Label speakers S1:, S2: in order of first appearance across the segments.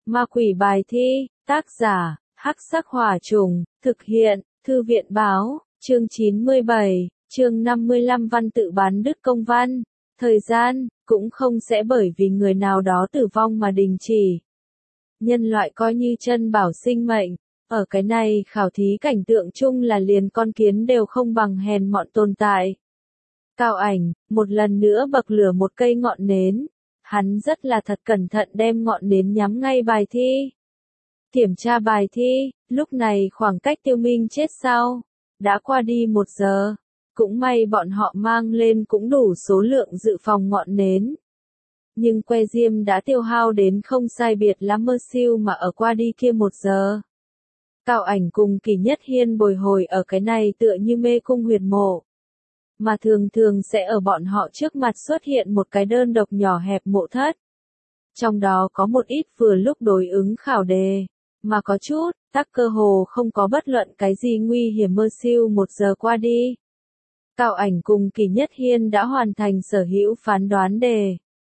S1: Ma quỷ bài thi, tác giả, Hắc Sắc Hỏa Trùng, thực hiện, Thư viện Báo, chương 97, chương 55 văn tự bán đứt công văn. Thời gian, cũng không sẽ bởi vì người nào đó tử vong mà đình chỉ. Nhân loại coi như chân bảo sinh mệnh, ở cái này khảo thí cảnh tượng chung là liền con kiến đều không bằng hèn mọn tồn tại. Cao Ảnh, một lần nữa bậc lửa một cây ngọn nến. Hắn rất là thật cẩn thận đem ngọn nến nhắm ngay bài thi. Kiểm tra bài thi, lúc này khoảng cách Tiêu Minh chết sau, đã qua đi 1 giờ. Cũng may bọn họ mang lên cũng đủ số lượng dự phòng ngọn nến. Nhưng que diêm đã tiêu hao đến không sai biệt lắm mơ siêu mà ở qua đi kia 1 giờ. Cao Ảnh cùng Kỳ Nhất Hiên bồi hồi ở cái này tựa như mê cung huyệt mộ. Mà thường thường sẽ ở bọn họ trước mặt xuất hiện một cái đơn độc nhỏ hẹp mộ thất. Trong đó có một ít vừa lúc đối ứng khảo đề, mà có chút, tắc cơ hồ không có bất luận cái gì nguy hiểm mơ siêu 1 giờ qua đi. Cao Ảnh cùng Kỳ Nhất Hiên đã hoàn thành sở hữu phán đoán đề.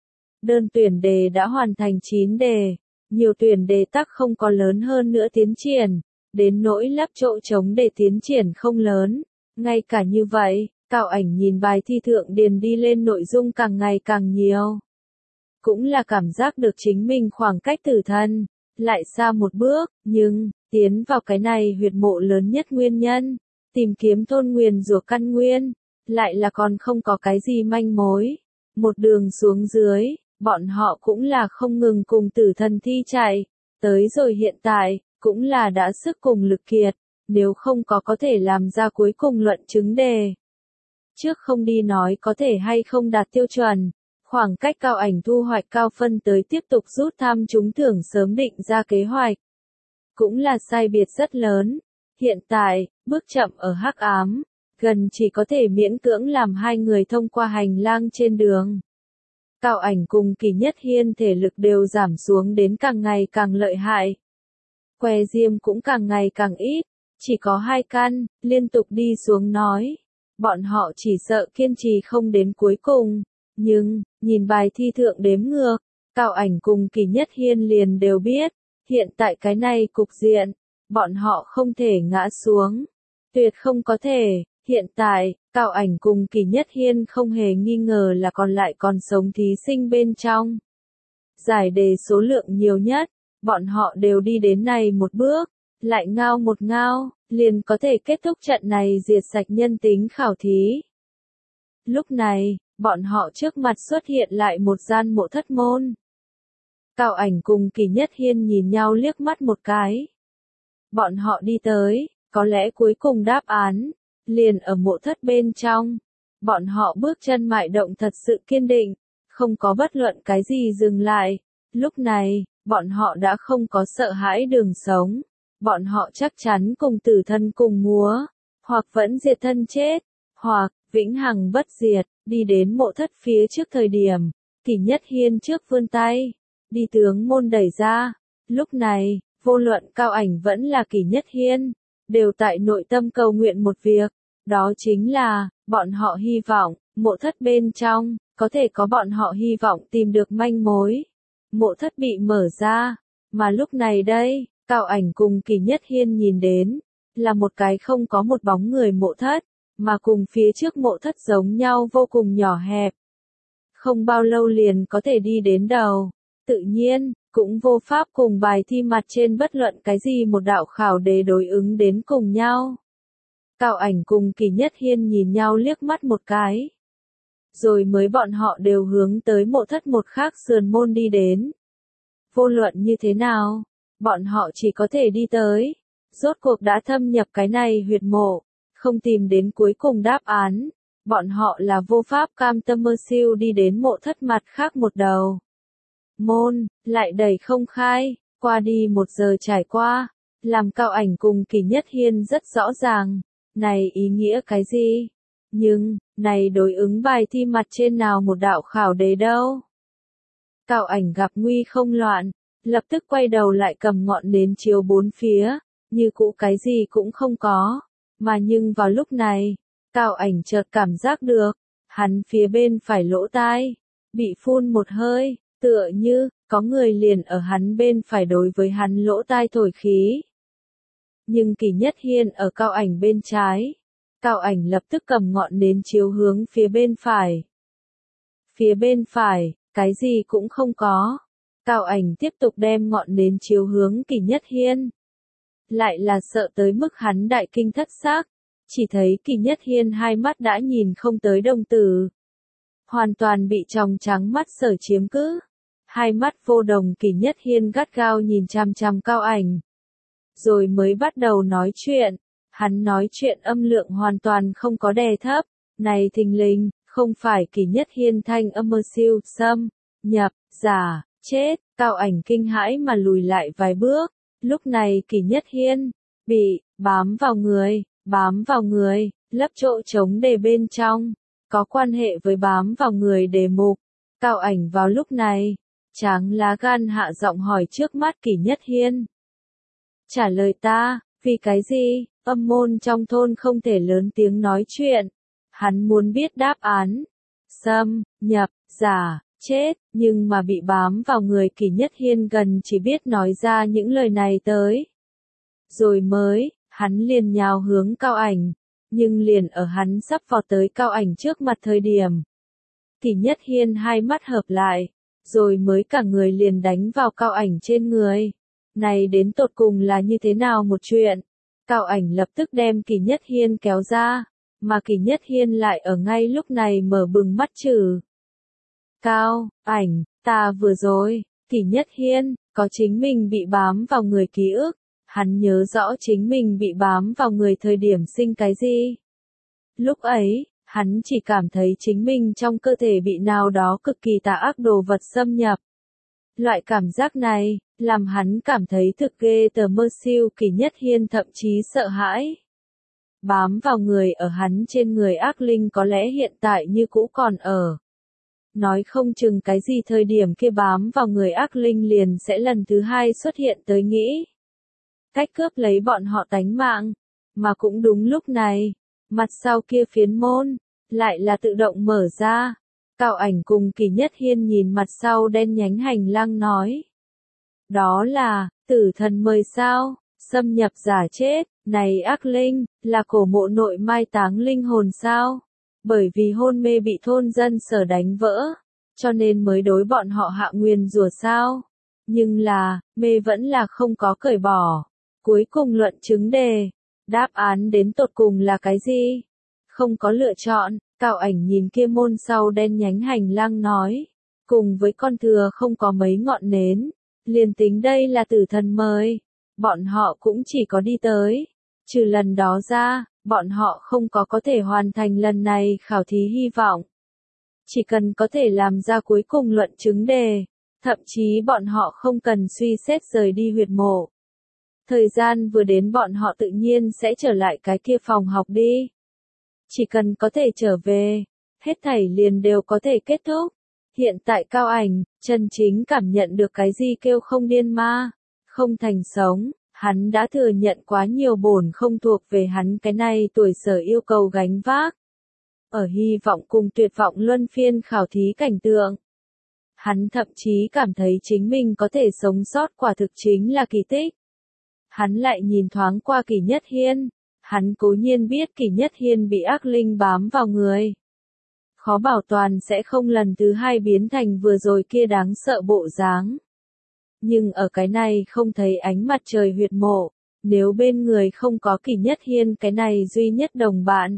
S1: Đơn tuyển đề đã hoàn thành 9 đề, nhiều tuyển đề tắc không có lớn hơn nữa tiến triển, đến nỗi lắp chỗ trống để tiến triển không lớn. Ngay cả như vậy, Cao Ảnh nhìn bài thi thượng điền đi lên nội dung càng ngày càng nhiều. Cũng là cảm giác được chính mình khoảng cách tử thân, lại xa một bước, nhưng, tiến vào cái này huyệt mộ lớn nhất nguyên nhân, tìm kiếm thôn nguyền rủa căn nguyên, lại là còn không có cái gì manh mối. Một đường xuống dưới, bọn họ cũng là không ngừng cùng tử thần thi chạy, tới rồi hiện tại, cũng là đã sức cùng lực kiệt, nếu không có thể làm ra cuối cùng luận chứng đề. Trước không đi nói có thể hay không đạt tiêu chuẩn, khoảng cách Cao Ảnh thu hoạch cao phân tới tiếp tục rút thăm trúng thưởng sớm định ra kế hoạch. Cũng là sai biệt rất lớn. Hiện tại, bước chậm ở hắc ám, gần chỉ có thể miễn cưỡng làm 2 người thông qua hành lang trên đường. Cao Ảnh cùng Kỳ Nhất Hiên thể lực đều giảm xuống đến càng ngày càng lợi hại. Que diêm cũng càng ngày càng ít, chỉ có 2 căn, liên tục đi xuống nói. Bọn họ chỉ sợ kiên trì không đến cuối cùng, nhưng, nhìn bài thi thượng đếm ngược, Cao Ảnh cùng Kỳ Nhất Hiên liền đều biết, hiện tại cái này cục diện, bọn họ không thể ngã xuống, tuyệt không có thể, hiện tại, Cao Ảnh cùng Kỳ Nhất Hiên không hề nghi ngờ là còn lại còn sống thí sinh bên trong. Giải đề số lượng nhiều nhất, bọn họ đều đi đến này một bước, lại ngao một ngao, liền có thể kết thúc trận này diệt sạch nhân tính khảo thí. Lúc này, bọn họ trước mặt xuất hiện lại một gian mộ thất môn. Cao Ảnh cùng Kỳ Nhất Hiên nhìn nhau liếc mắt một cái. Bọn họ đi tới, có lẽ cuối cùng đáp án, liền ở mộ thất bên trong. Bọn họ bước chân mại động thật sự kiên định, không có bất luận cái gì dừng lại. Lúc này, bọn họ đã không có sợ hãi đường sống. Bọn họ chắc chắn cùng tử thân cùng múa, hoặc vẫn diệt thân chết, hoặc vĩnh hằng bất diệt, đi đến mộ thất phía trước thời điểm. Kỳ Nhất Hiên trước vươn tay, đi tướng môn đẩy ra. Lúc này, vô luận Cao Ảnh vẫn là Kỳ Nhất Hiên, đều tại nội tâm cầu nguyện một việc, đó chính là, bọn họ hy vọng, mộ thất bên trong, có thể có bọn họ hy vọng tìm được manh mối. Mộ thất bị mở ra, mà lúc này đây, Cao Ảnh cùng Kỳ Nhất Hiên nhìn đến, là một cái không có một bóng người mộ thất, mà cùng phía trước mộ thất giống nhau vô cùng nhỏ hẹp. Không bao lâu liền có thể đi đến đầu, tự nhiên, cũng vô pháp cùng bài thi mặt trên bất luận cái gì một đạo khảo đề đối ứng đến cùng nhau. Cao Ảnh cùng Kỳ Nhất Hiên nhìn nhau liếc mắt một cái. Rồi mới bọn họ đều hướng tới mộ thất một khác sườn môn đi đến. Vô luận như thế nào, bọn họ chỉ có thể đi tới. Rốt cuộc đã thâm nhập cái này huyệt mộ, không tìm đến cuối cùng đáp án. Bọn họ là vô pháp cam tâm mơ siêu đi đến mộ thất mặt khác một đầu. Môn, lại đẩy không khai, qua đi 1 giờ trải qua, làm Cao Ảnh cùng Kỳ Nhất Hiên rất rõ ràng, này ý nghĩa cái gì? Nhưng, này đối ứng bài thi mặt trên nào một đạo khảo đề đâu? Cao Ảnh gặp nguy không loạn, lập tức quay đầu lại cầm ngọn nến chiếu bốn phía, như cũ cái gì cũng không có, mà nhưng vào lúc này, Cao Ảnh chợt cảm giác được, hắn phía bên phải lỗ tai, bị phun một hơi, tựa như, có người liền ở hắn bên phải đối với hắn lỗ tai thổi khí. Nhưng Kỳ Nhất Hiên ở Cao Ảnh bên trái. Cao Ảnh lập tức cầm ngọn nến chiếu hướng phía bên phải. Phía bên phải, cái gì cũng không có. Cao Ảnh tiếp tục đem ngọn nến chiếu hướng Kỳ Nhất Hiên. Lại là sợ tới mức hắn đại kinh thất xác, chỉ thấy Kỳ Nhất Hiên hai mắt đã nhìn không tới đồng tử. Hoàn toàn bị tròng trắng mắt sở chiếm cứ. Hai mắt vô đồng Kỳ Nhất Hiên gắt gao nhìn chằm chằm Cao Ảnh. Rồi mới bắt đầu nói chuyện. Hắn nói chuyện âm lượng hoàn toàn không có đè thấp. Này thình lình, không phải Kỳ Nhất Hiên thanh âm mơ siêu, xâm, nhập, giả, chết. Cao Ảnh kinh hãi mà lùi lại vài bước. Lúc này Kỳ Nhất Hiên, bị, bám vào người, lấp chỗ trống đề bên trong. Có quan hệ với bám vào người đề mục. Cao Ảnh vào lúc này, tráng lá gan hạ giọng hỏi trước mắt Kỳ Nhất Hiên. Trả lời ta, vì cái gì, âm môn trong thôn không thể lớn tiếng nói chuyện. Hắn muốn biết đáp án. Xâm, nhập, giả, chết, nhưng mà bị bám vào người Kỳ Nhất Hiên gần chỉ biết nói ra những lời này tới. Rồi mới, hắn liền nhào hướng Cao Ảnh. Nhưng liền ở hắn sắp vọt tới Cao Ảnh trước mặt thời điểm. Kỳ Nhất Hiên hai mắt hợp lại. Rồi mới cả người liền đánh vào Cao Ảnh trên người. Này đến tột cùng là như thế nào một chuyện? Cao Ảnh lập tức đem Kỳ Nhất Hiên kéo ra. Mà Kỳ Nhất Hiên lại ở ngay lúc này mở bừng mắt trừ. Cao, Ảnh, ta vừa rồi, Kỳ Nhất Hiên, có chính mình bị bám vào người ký ức. Hắn nhớ rõ chính mình bị bám vào người thời điểm sinh cái gì. Lúc ấy, hắn chỉ cảm thấy chính mình trong cơ thể bị nào đó cực kỳ tà ác đồ vật xâm nhập. Loại cảm giác này, làm hắn cảm thấy thực ghê tởm mơ siêu. Kỳ Nhất Hiên thậm chí sợ hãi. Bám vào người ở hắn trên người ác linh có lẽ hiện tại như cũ còn ở. Nói không chừng cái gì thời điểm kia bám vào người ác linh liền sẽ lần thứ hai xuất hiện tới nghĩ. Cách cướp lấy bọn họ tánh mạng. Mà cũng đúng lúc này, mặt sau kia phiến môn, lại là tự động mở ra. Cao Ảnh cùng Kỳ Nhất Hiên nhìn mặt sau đen nhánh hành lang nói. Đó là, tử thần mời sao, xâm nhập giả chết, này ác linh, là cổ mộ nội mai táng linh hồn sao? Bởi vì hôn mê bị thôn dân sở đánh vỡ, cho nên mới đối bọn họ hạ nguyền rủa sao? Nhưng là, mê vẫn là không có cởi bỏ. Cuối cùng luận chứng đề, đáp án đến tột cùng là cái gì? Không có lựa chọn. Cao Ảnh nhìn kia môn sau đen nhánh hành lang nói. Cùng với con thừa không có mấy ngọn nến. Liền tính đây là tử thần mời. Bọn họ cũng chỉ có đi tới. Trừ lần đó ra, bọn họ không có thể hoàn thành lần này khảo thí hy vọng. Chỉ cần có thể làm ra cuối cùng luận chứng đề. Thậm chí bọn họ không cần suy xét rời đi huyệt mộ. Thời gian vừa đến bọn họ tự nhiên sẽ trở lại cái kia phòng học đi. Chỉ cần có thể trở về, hết thảy liền đều có thể kết thúc. Hiện tại Cao Ảnh, chân chính cảm nhận được cái gì kêu không điên ma, không thành sống, hắn đã thừa nhận quá nhiều bổn không thuộc về hắn cái này tuổi sở yêu cầu gánh vác. Ở hy vọng cùng tuyệt vọng luân phiên khảo thí cảnh tượng. Hắn thậm chí cảm thấy chính mình có thể sống sót quả thực chính là kỳ tích. Hắn lại nhìn thoáng qua Kỳ Nhất Hiên. Hắn cố nhiên biết Kỳ Nhất Hiên bị ác linh bám vào người. Khó bảo toàn sẽ không lần thứ hai biến thành vừa rồi kia đáng sợ bộ dáng. Nhưng ở cái này không thấy ánh mặt trời huyệt mộ, nếu bên người không có Kỳ Nhất Hiên cái này duy nhất đồng bạn.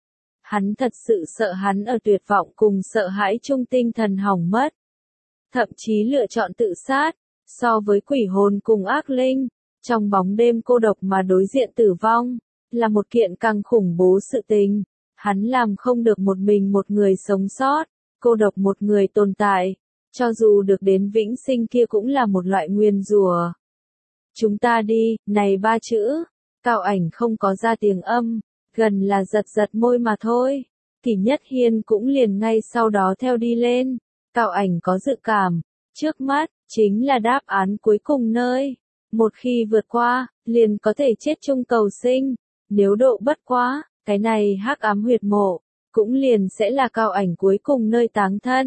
S1: Hắn thật sự sợ hắn ở tuyệt vọng cùng sợ hãi chung tinh thần hỏng mất. Thậm chí lựa chọn tự sát, so với quỷ hồn cùng ác linh, trong bóng đêm cô độc mà đối diện tử vong. Là một kiện càng khủng bố sự tình. Hắn làm không được một mình một người sống sót, cô độc một người tồn tại. Cho dù được đến vĩnh sinh kia cũng là một loại nguyền rủa. Chúng ta đi, này ba chữ. Cao Ảnh không có ra tiếng âm, gần là giật giật môi mà thôi. Kỳ Nhất Hiên cũng liền ngay sau đó theo đi lên. Cao Ảnh có dự cảm, trước mắt, chính là đáp án cuối cùng nơi. Một khi vượt qua, liền có thể chết chung cầu sinh. Nếu độ bất quá, cái này hắc ám huyệt mộ, cũng liền sẽ là Cao Ảnh cuối cùng nơi táng thân.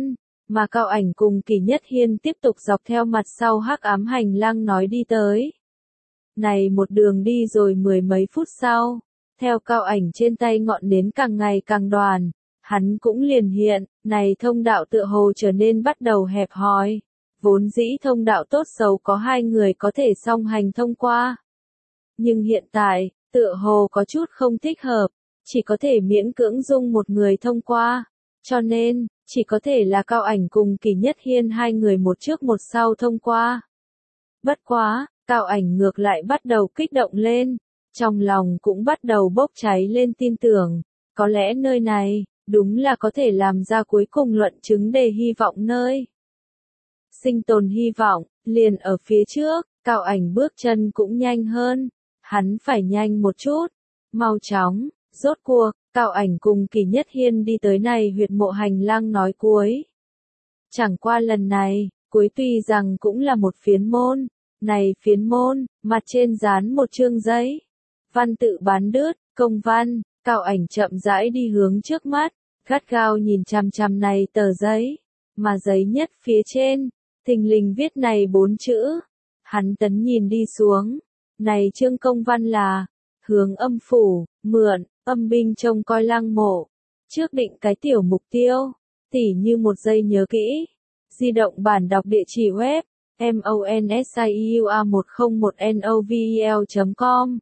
S1: mà Cao Ảnh cùng Kỷ Nhất Hiên tiếp tục dọc theo mặt sau hắc ám hành lang nói đi tới. Này một đường đi rồi mười mấy phút sau, theo Cao Ảnh trên tay ngọn nến càng ngày càng đoàn, hắn cũng liền hiện, này thông đạo tựa hồ trở nên bắt đầu hẹp hòi. Vốn dĩ thông đạo tốt xấu có hai người có thể song hành thông qua. Nhưng hiện tại, tựa hồ có chút không thích hợp, chỉ có thể miễn cưỡng dung một người thông qua. Cho nên, chỉ có thể là Cao Ảnh cùng Kỷ Nhất Hiên hai người một trước một sau thông qua. Bất quá, Cao Ảnh ngược lại bắt đầu kích động lên, trong lòng cũng bắt đầu bốc cháy lên tin tưởng, có lẽ nơi này, đúng là có thể làm ra cuối cùng luận chứng đề hy vọng nơi. Sinh tồn hy vọng, liền ở phía trước, Cao Ảnh bước chân cũng nhanh hơn, hắn phải nhanh một chút, mau chóng, rốt cuộc, Cao Ảnh cùng Kỷ Nhất Hiên đi tới này huyệt mộ hành lang nói cuối. Chẳng qua lần này, cuối tuy rằng cũng là một phiến môn, này phiến môn, mặt trên dán một chương giấy. Văn tự bán đứt, công văn, Cao Ảnh chậm rãi đi hướng trước mắt, gắt gao nhìn chằm chằm này tờ giấy, mà giấy nhất phía trên, thình lình viết này 4 chữ. Hắn tấn nhìn đi xuống, này chương công văn là, hướng âm phủ, mượn, âm binh trông coi lăng mộ, trước định cái tiểu mục tiêu, tỉ như một giây nhớ kỹ, di động bản đọc địa chỉ web, monsiua101novel.com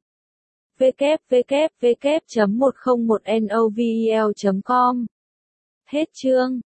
S1: www.101novel.com. Hết chương.